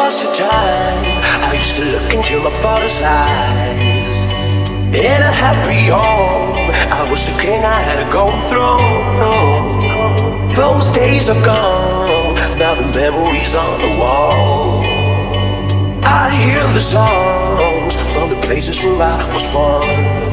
time. I used to look into my father's eyes. In a happy home, I was the king, I had a golden throne. Those days are gone, now the memories on the wall. I hear the songs from the places where I was born.